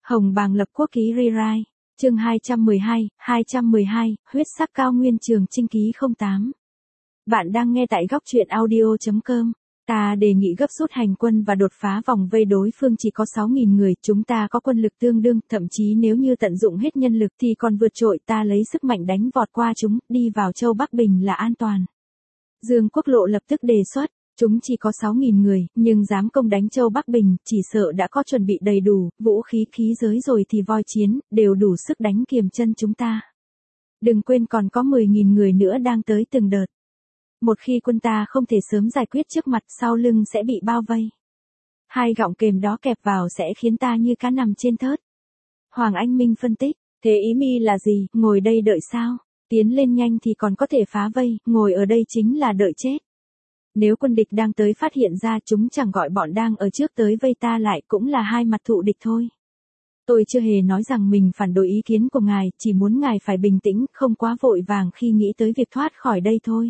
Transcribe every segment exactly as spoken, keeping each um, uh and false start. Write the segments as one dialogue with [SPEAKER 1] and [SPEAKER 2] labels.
[SPEAKER 1] Hồng Bàng lập quốc ký rewrite, chương hai trăm mười hai, hai trăm mười hai, huyết sắc cao nguyên trường chinh ký không tám. Bạn đang nghe tại góc truyện audio chấm com. Ta đề nghị gấp rút hành quân và đột phá vòng vây đối phương chỉ có sáu nghìn người, chúng ta có quân lực tương đương, thậm chí nếu như tận dụng hết nhân lực thì còn vượt trội, ta lấy sức mạnh đánh vọt qua chúng, đi vào châu Bắc Bình là an toàn. Dương Quốc Lộ lập tức đề xuất, chúng chỉ có sáu nghìn người, nhưng dám công đánh châu Bắc Bình, chỉ sợ đã có chuẩn bị đầy đủ, vũ khí khí giới rồi thì voi chiến, đều đủ sức đánh kiềm chân chúng ta. Đừng quên còn có mười nghìn người nữa đang tới từng đợt. Một khi quân ta không thể sớm giải quyết trước mặt, sau lưng sẽ bị bao vây. Hai gọng kềm đó kẹp vào sẽ khiến ta như cá nằm trên thớt. Hoàng Anh Minh phân tích, thế ý mi là gì, ngồi đây đợi sao? Tiến lên nhanh thì còn có thể phá vây, ngồi ở đây chính là đợi chết. Nếu quân địch đang tới phát hiện ra, chúng chẳng gọi bọn đang ở trước tới vây ta lại, cũng là hai mặt thụ địch thôi. Tôi chưa hề nói rằng mình phản đối ý kiến của ngài, chỉ muốn ngài phải bình tĩnh, không quá vội vàng khi nghĩ tới việc thoát khỏi đây thôi.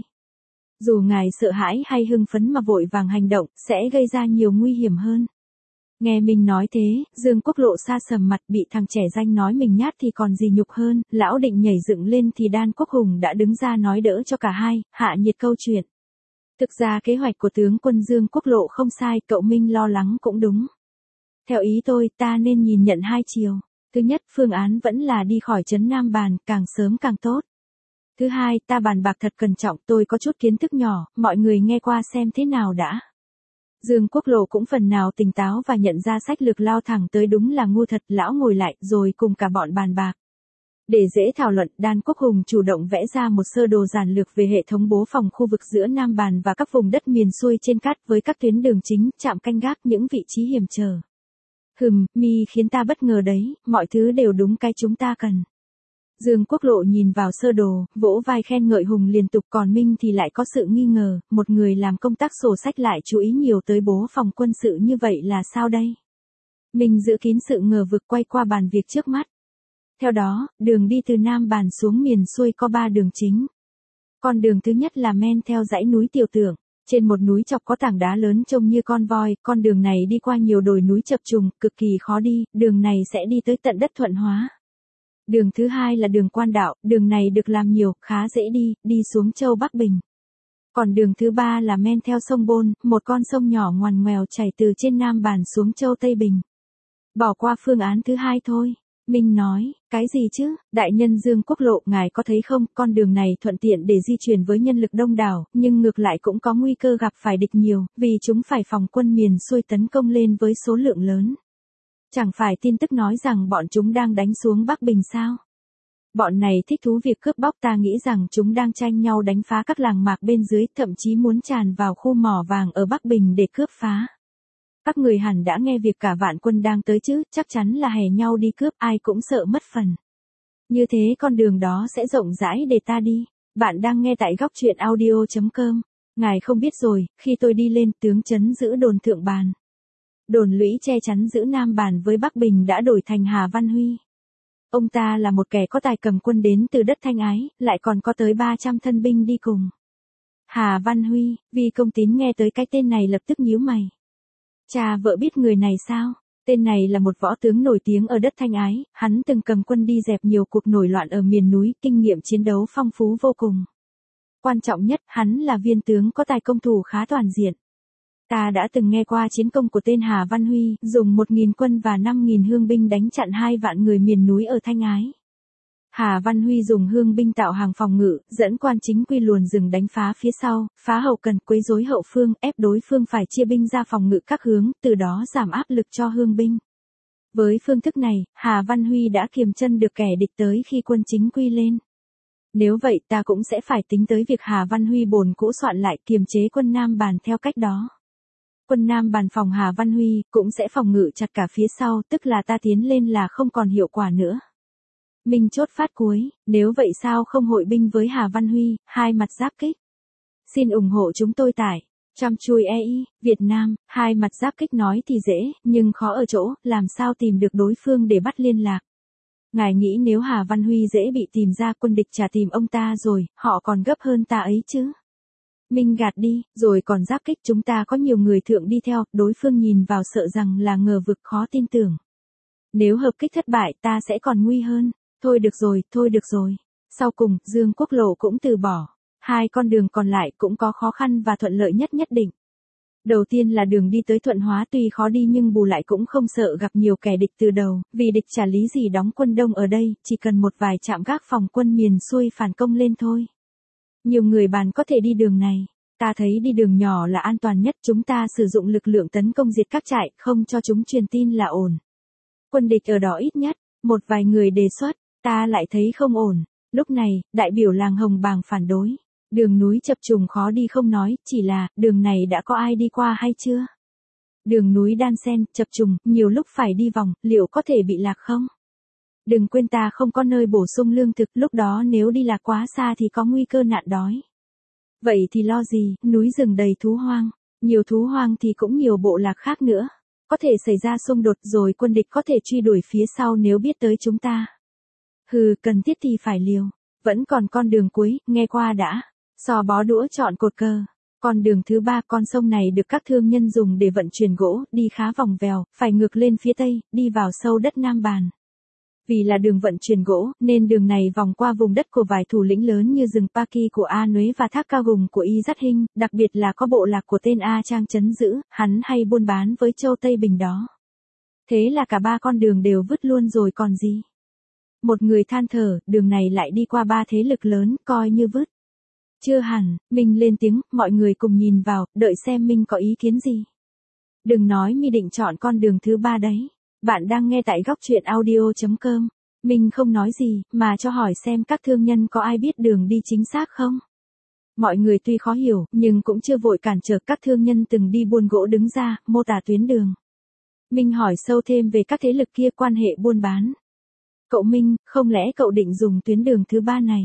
[SPEAKER 1] Dù ngài sợ hãi hay hưng phấn mà vội vàng hành động, sẽ gây ra nhiều nguy hiểm hơn. Nghe mình nói thế, Dương Quốc Lộ sa sầm mặt, bị thằng trẻ danh nói mình nhát thì còn gì nhục hơn, lão định nhảy dựng lên thì Đan Quốc Hùng đã đứng ra nói đỡ cho cả hai, hạ nhiệt câu chuyện. Thực ra kế hoạch của tướng quân Dương Quốc Lộ không sai, cậu Minh lo lắng cũng đúng. Theo ý tôi, ta nên nhìn nhận hai chiều. Thứ nhất, phương án vẫn là đi khỏi trấn Nam Bàn, càng sớm càng tốt. Thứ hai, ta bàn bạc thật cẩn trọng, tôi có chút kiến thức nhỏ, mọi người nghe qua xem thế nào đã. Dương Quốc Lộ cũng phần nào tỉnh táo và nhận ra sách lược lao thẳng tới đúng là ngu thật, lão ngồi lại rồi cùng cả bọn bàn bạc. Để dễ thảo luận, Đan Quốc Hùng chủ động vẽ ra một sơ đồ giản lược về hệ thống bố phòng khu vực giữa Nam Bàn và các vùng đất miền xuôi trên cát với các tuyến đường chính, trạm canh gác, những vị trí hiểm trở. Hừm, mi khiến ta bất ngờ đấy, mọi thứ đều đúng cái chúng ta cần. Dương Quốc Lộ nhìn vào sơ đồ, vỗ vai khen ngợi Hùng liên tục, còn Minh thì lại có sự nghi ngờ, một người làm công tác sổ sách lại chú ý nhiều tới bố phòng quân sự như vậy là sao đây? Minh giữ kín sự ngờ vực, quay qua bàn việc trước mắt. Theo đó, đường đi từ Nam Bàn xuống miền xuôi có ba đường chính. Con đường thứ nhất là men theo dãy núi Tiểu Tưởng. Trên một núi chọc có tảng đá lớn trông như con voi, con đường này đi qua nhiều đồi núi chập trùng, cực kỳ khó đi, đường này sẽ đi tới tận đất Thuận Hóa. Đường thứ hai là đường Quan Đạo, đường này được làm nhiều, khá dễ đi, đi xuống châu Bắc Bình. Còn đường thứ ba là men theo sông Bôn, một con sông nhỏ ngoằn ngoèo chảy từ trên Nam Bàn xuống châu Tây Bình. Bỏ qua phương án thứ hai thôi. Minh nói, cái gì chứ, đại nhân Dương Quốc Lộ, ngài có thấy không, con đường này thuận tiện để di chuyển với nhân lực đông đảo, nhưng ngược lại cũng có nguy cơ gặp phải địch nhiều, vì chúng phải phòng quân miền xuôi tấn công lên với số lượng lớn. Chẳng phải tin tức nói rằng bọn chúng đang đánh xuống Bắc Bình sao? Bọn này thích thú việc cướp bóc, ta nghĩ rằng chúng đang tranh nhau đánh phá các làng mạc bên dưới, thậm chí muốn tràn vào khu mỏ vàng ở Bắc Bình để cướp phá. Các người hẳn đã nghe việc cả vạn quân đang tới chứ, chắc chắn là hè nhau đi cướp, ai cũng sợ mất phần. Như thế con đường đó sẽ rộng rãi để ta đi. Bạn đang nghe tại góc truyện audio chấm com. Ngài không biết rồi, khi tôi đi lên, tướng trấn giữ đồn Thượng Bàn. Đồn lũy che chắn giữ Nam Bàn với Bắc Bình đã đổi thành Hà Văn Huy. Ông ta là một kẻ có tài cầm quân đến từ đất Thanh Ái, lại còn có tới ba trăm thân binh đi cùng. Hà Văn Huy, vì Công Tín nghe tới cái tên này lập tức nhíu mày. Cha vợ biết người này sao? Tên này là một võ tướng nổi tiếng ở đất Thanh Ái, hắn từng cầm quân đi dẹp nhiều cuộc nổi loạn ở miền núi, kinh nghiệm chiến đấu phong phú vô cùng. Quan trọng nhất, hắn là viên tướng có tài công thủ khá toàn diện. Ta đã từng nghe qua chiến công của tên Hà Văn Huy, dùng một nghìn quân và năm nghìn hương binh đánh chặn hai vạn người miền núi ở Thanh Ái. Hà Văn Huy dùng hương binh tạo hàng phòng ngự, dẫn quan chính quy luồn rừng đánh phá phía sau, phá hậu cần, quấy rối hậu phương, ép đối phương phải chia binh ra phòng ngự các hướng, từ đó giảm áp lực cho hương binh. Với phương thức này, Hà Văn Huy đã kiềm chân được kẻ địch tới khi quân chính quy lên. Nếu vậy ta cũng sẽ phải tính tới việc Hà Văn Huy bồn cũ soạn lại kiềm chế quân Nam Bàn theo cách đó. Quân Nam Bàn phòng Hà Văn Huy, cũng sẽ phòng ngự chặt cả phía sau, tức là ta tiến lên là không còn hiệu quả nữa. Minh chốt phát cuối, nếu vậy sao không hội binh với Hà Văn Huy, hai mặt giáp kích. Xin ủng hộ chúng tôi tại Chăm Chui e i, Việt Nam, hai mặt giáp kích nói thì dễ, nhưng khó ở chỗ, làm sao tìm được đối phương để bắt liên lạc. Ngài nghĩ nếu Hà Văn Huy dễ bị tìm ra, quân địch chả tìm ông ta rồi, họ còn gấp hơn ta ấy chứ. Minh gạt đi, rồi còn giáp kích, chúng ta có nhiều người thượng đi theo, đối phương nhìn vào sợ rằng là ngờ vực, khó tin tưởng. Nếu hợp kích thất bại ta sẽ còn nguy hơn. Thôi được rồi, thôi được rồi. Sau cùng, Dương Quốc Lộ cũng từ bỏ. Hai con đường còn lại cũng có khó khăn và thuận lợi nhất nhất định. Đầu tiên là đường đi tới Thuận Hóa tuy khó đi nhưng bù lại cũng không sợ gặp nhiều kẻ địch từ đầu, vì địch chả lý gì đóng quân đông ở đây, chỉ cần một vài trạm gác phòng quân miền xuôi phản công lên thôi. Nhiều người bàn có thể đi đường này. Ta thấy đi đường nhỏ là an toàn nhất, chúng ta sử dụng lực lượng tấn công diệt các trại, không cho chúng truyền tin là ổn. Quân địch ở đó ít nhất, một vài người đề xuất, ta lại thấy không ổn. Lúc này, đại biểu làng Hồng Bàng phản đối. Đường núi chập trùng khó đi không nói, chỉ là, đường này đã có ai đi qua hay chưa? Đường núi đan xen, chập trùng, nhiều lúc phải đi vòng, liệu có thể bị lạc không? Đừng quên ta không có nơi bổ sung lương thực, lúc đó nếu đi lạc quá xa thì có nguy cơ nạn đói. Vậy thì lo gì, núi rừng đầy thú hoang, nhiều thú hoang thì cũng nhiều bộ lạc khác nữa. Có thể xảy ra xung đột rồi quân địch có thể truy đuổi phía sau nếu biết tới chúng ta. Hừ, cần thiết thì phải liều. Vẫn còn con đường cuối, nghe qua đã. Sò bó đũa chọn cột cờ. Con đường thứ ba, con sông này được các thương nhân dùng để vận chuyển gỗ, đi khá vòng vèo, phải ngược lên phía tây, đi vào sâu đất Nam Bàn. Vì là đường vận chuyển gỗ, nên đường này vòng qua vùng đất của vài thủ lĩnh lớn như rừng Paki của A Nuế và thác Cao Gùng của Y Dắt Hinh, đặc biệt là có bộ lạc của tên A Trang trấn giữ, hắn hay buôn bán với châu Tây Bình đó. Thế là cả ba con đường đều vứt luôn rồi còn gì. Một người than thở, đường này lại đi qua ba thế lực lớn, coi như vứt. Chưa hẳn, Minh lên tiếng, mọi người cùng nhìn vào, đợi xem Minh có ý kiến gì. Đừng nói Mi định chọn con đường thứ ba đấy. Bạn đang nghe tại góc truyện audio chấm com. Minh không nói gì, mà cho hỏi xem các thương nhân có ai biết đường đi chính xác không? Mọi người tuy khó hiểu, nhưng cũng chưa vội cản trở, các thương nhân từng đi buôn gỗ đứng ra, mô tả tuyến đường. Minh hỏi sâu thêm về các thế lực kia quan hệ buôn bán. Cậu Minh, không lẽ cậu định dùng tuyến đường thứ ba này?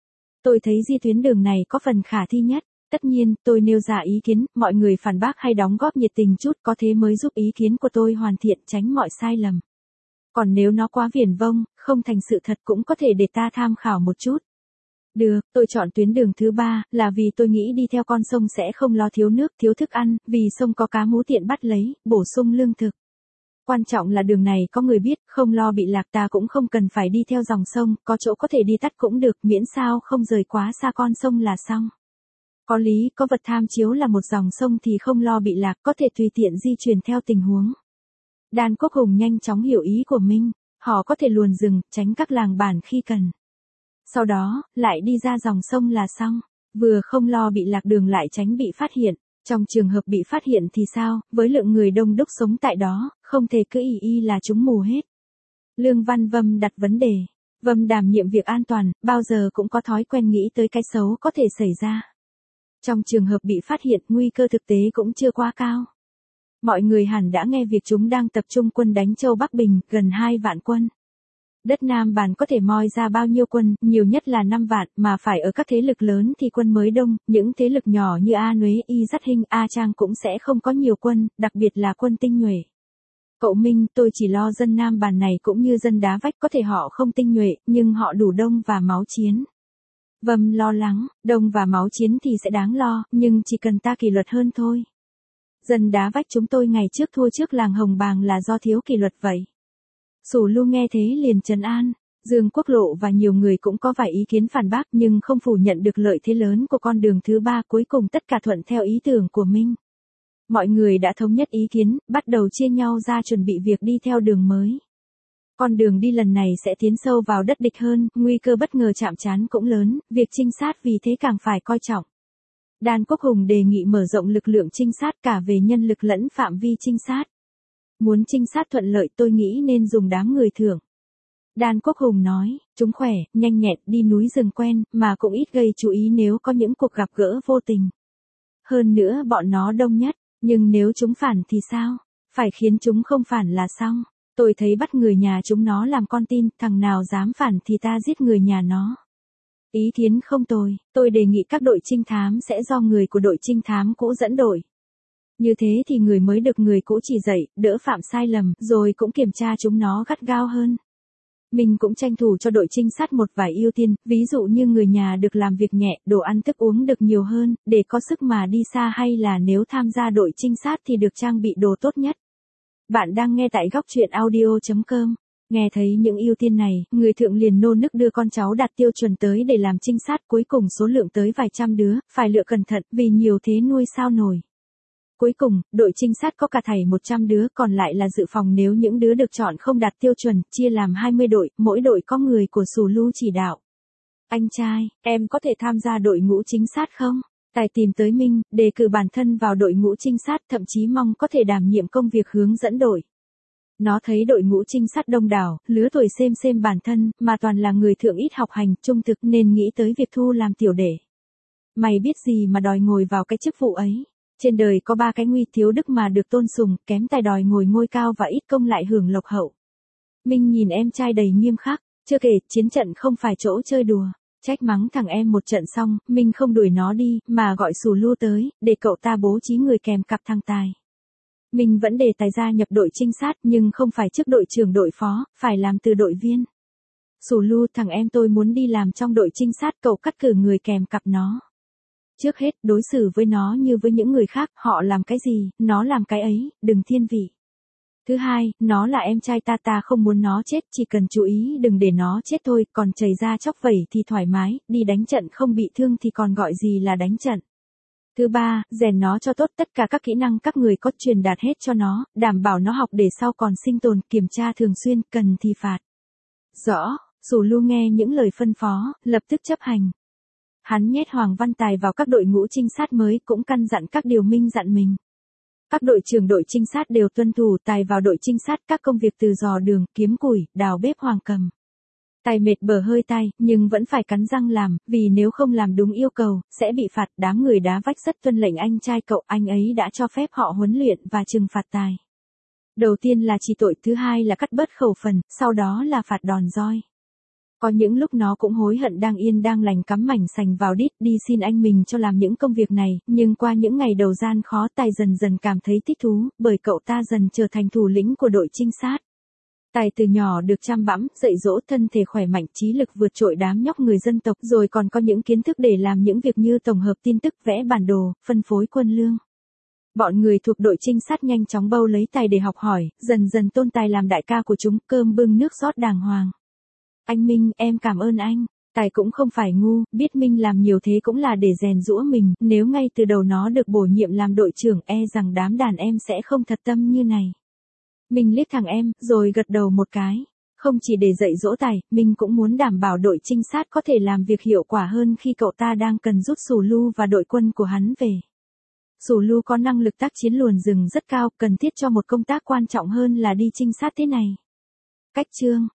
[SPEAKER 1] Tôi thấy di tuyến đường này có phần khả thi nhất. Tất nhiên, tôi nêu ra ý kiến, mọi người phản bác hay đóng góp nhiệt tình chút, có thế mới giúp ý kiến của tôi hoàn thiện, tránh mọi sai lầm. Còn nếu nó quá viển vông, không thành sự thật cũng có thể để ta tham khảo một chút. Được, tôi chọn tuyến đường thứ ba, là vì tôi nghĩ đi theo con sông sẽ không lo thiếu nước, thiếu thức ăn, vì sông có cá mú tiện bắt lấy, bổ sung lương thực. Quan trọng là đường này có người biết, không lo bị lạc, ta cũng không cần phải đi theo dòng sông, có chỗ có thể đi tắt cũng được, miễn sao không rời quá xa con sông là xong. Có lý, có vật tham chiếu là một dòng sông thì không lo bị lạc, có thể tùy tiện di chuyển theo tình huống. Đan Quốc Hùng nhanh chóng hiểu ý của Minh, họ có thể luồn rừng, tránh các làng bản khi cần. Sau đó, lại đi ra dòng sông là xong, vừa không lo bị lạc đường lại tránh bị phát hiện. Trong trường hợp bị phát hiện thì sao, với lượng người đông đúc sống tại đó, không thể cứ y y là chúng mù hết. Lương Văn Vâm đặt vấn đề. Vâm đảm nhiệm việc an toàn, bao giờ cũng có thói quen nghĩ tới cái xấu có thể xảy ra. Trong trường hợp bị phát hiện, nguy cơ thực tế cũng chưa quá cao. Mọi người hẳn đã nghe việc chúng đang tập trung quân đánh Châu Bắc Bình, gần hai vạn quân. Đất Nam Bàn có thể moi ra bao nhiêu quân, nhiều nhất là năm vạn, mà phải ở các thế lực lớn thì quân mới đông, những thế lực nhỏ như A Nuế, Y Dắt Hinh, A Trang cũng sẽ không có nhiều quân, đặc biệt là quân tinh nhuệ. Cậu Minh, tôi chỉ lo dân Nam Bàn này cũng như dân Đá Vách, có thể họ không tinh nhuệ, nhưng họ đủ đông và máu chiến. Vâm lo lắng, đông và máu chiến thì sẽ đáng lo, nhưng chỉ cần ta kỷ luật hơn thôi. Dân Đá Vách chúng tôi ngày trước thua trước làng Hồng Bàng là do thiếu kỷ luật vậy. Sủ Lu nghe thế liền trấn an. Dương Quốc Lộ và nhiều người cũng có vài ý kiến phản bác nhưng không phủ nhận được lợi thế lớn của con đường thứ ba, cuối cùng tất cả thuận theo ý tưởng của Minh. Mọi người đã thống nhất ý kiến, bắt đầu chia nhau ra chuẩn bị việc đi theo đường mới. Con đường đi lần này sẽ tiến sâu vào đất địch hơn, nguy cơ bất ngờ chạm trán cũng lớn, việc trinh sát vì thế càng phải coi trọng. Đan Quốc Hùng đề nghị mở rộng lực lượng trinh sát cả về nhân lực lẫn phạm vi trinh sát. Muốn trinh sát thuận lợi tôi nghĩ nên dùng đám người thưởng. Đan Quốc Hùng nói, chúng khỏe, nhanh nhẹn, đi núi rừng quen, mà cũng ít gây chú ý nếu có những cuộc gặp gỡ vô tình. Hơn nữa bọn nó đông nhất, nhưng nếu chúng phản thì sao? Phải khiến chúng không phản là xong. Tôi thấy bắt người nhà chúng nó làm con tin, thằng nào dám phản thì ta giết người nhà nó. Ý kiến không tồi, tôi đề nghị các đội trinh thám sẽ do người của đội trinh thám cũ dẫn đội. Như thế thì người mới được người cũ chỉ dạy, đỡ phạm sai lầm, rồi cũng kiểm tra chúng nó gắt gao hơn. Mình cũng tranh thủ cho đội trinh sát một vài ưu tiên, ví dụ như người nhà được làm việc nhẹ, đồ ăn thức uống được nhiều hơn, để có sức mà đi xa, hay là nếu tham gia đội trinh sát thì được trang bị đồ tốt nhất. Bạn đang nghe tại góc truyện audio.com. Nghe thấy những ưu tiên này, người thượng liền nô nức đưa con cháu đạt tiêu chuẩn tới để làm trinh sát, cuối cùng số lượng tới vài trăm đứa, phải lựa cẩn thận, vì nhiều thế nuôi sao nổi. Cuối cùng, đội trinh sát có cả thảy một trăm đứa, còn lại là dự phòng nếu những đứa được chọn không đạt tiêu chuẩn, chia làm hai mươi đội, mỗi đội có người của Sù Lu chỉ đạo. Anh trai, em có thể tham gia đội ngũ trinh sát không? Tài tìm tới Minh, đề cử bản thân vào đội ngũ trinh sát, thậm chí mong có thể đảm nhiệm công việc hướng dẫn đội. Nó thấy đội ngũ trinh sát đông đảo, lứa tuổi xem xem bản thân, mà toàn là người thượng ít học hành, trung thực nên nghĩ tới việc thu làm tiểu đệ. Mày biết gì mà đòi ngồi vào cái chức vụ ấy? Trên đời có ba cái nguy: thiếu đức mà được tôn sùng, kém tài đòi ngồi ngôi cao và ít công lại hưởng lộc hậu. Minh nhìn em trai đầy nghiêm khắc, chưa kể, chiến trận không phải chỗ chơi đùa. Trách mắng thằng em một trận xong, Minh không đuổi nó đi, mà gọi Sù Lu tới, để cậu ta bố trí người kèm cặp thằng Tài. Minh vẫn để Tài gia nhập đội trinh sát, nhưng không phải chức đội trưởng đội phó, phải làm từ đội viên. Sù Lu, thằng em tôi muốn đi làm trong đội trinh sát, cậu cắt cử người kèm cặp nó. Trước hết, đối xử với nó như với những người khác, họ làm cái gì, nó làm cái ấy, đừng thiên vị. Thứ hai, nó là em trai ta, ta không muốn nó chết, chỉ cần chú ý đừng để nó chết thôi, còn chảy ra chóc vẩy thì thoải mái, đi đánh trận không bị thương thì còn gọi gì là đánh trận. Thứ ba, rèn nó cho tốt, tất cả các kỹ năng các người có truyền đạt hết cho nó, đảm bảo nó học để sau còn sinh tồn, kiểm tra thường xuyên, cần thì phạt. Rõ, Sù Lu nghe những lời phân phó, lập tức chấp hành. Hắn nhét Hoàng Văn Tài vào các đội ngũ trinh sát mới, cũng căn dặn các điều Minh dặn mình. Các đội trưởng đội trinh sát đều tuân thủ. Tài vào đội trinh sát các công việc từ dò đường, kiếm củi, đào bếp Hoàng cầm. Tài mệt bờ hơi tay, nhưng vẫn phải cắn răng làm, vì nếu không làm đúng yêu cầu, sẽ bị phạt. Đám người đá vách rất tuân lệnh anh trai cậu, anh ấy đã cho phép họ huấn luyện và trừng phạt Tài. Đầu tiên là chỉ tội, thứ hai là cắt bớt khẩu phần, sau đó là phạt đòn roi. Có những lúc nó cũng hối hận đang yên đang lành cắm mảnh sành vào đít đi xin anh mình cho làm những công việc này, nhưng qua những ngày đầu gian khó, Tài dần dần cảm thấy thích thú, bởi cậu ta dần trở thành thủ lĩnh của đội trinh sát. Tài từ nhỏ được chăm bẵm, dạy dỗ, thân thể khỏe mạnh, trí lực vượt trội đám nhóc người dân tộc, rồi còn có những kiến thức để làm những việc như tổng hợp tin tức, vẽ bản đồ, phân phối quân lương. Bọn người thuộc đội trinh sát nhanh chóng bâu lấy Tài để học hỏi, dần dần tôn Tài làm đại ca của chúng, cơm bưng nước rót đàng hoàng. Anh Minh, em cảm ơn anh. Tài cũng không phải ngu, biết Minh làm nhiều thế cũng là để rèn giũa mình, nếu ngay từ đầu nó được bổ nhiệm làm đội trưởng, e rằng đám đàn em sẽ không thật tâm như này. Minh liếc thằng em, rồi gật đầu một cái. Không chỉ để dạy dỗ Tài, Minh cũng muốn đảm bảo đội trinh sát có thể làm việc hiệu quả hơn khi cậu ta đang cần rút Sù Lu và đội quân của hắn về. Sù Lu có năng lực tác chiến luồn rừng rất cao, cần thiết cho một công tác quan trọng hơn là đi trinh sát thế này. Cách chương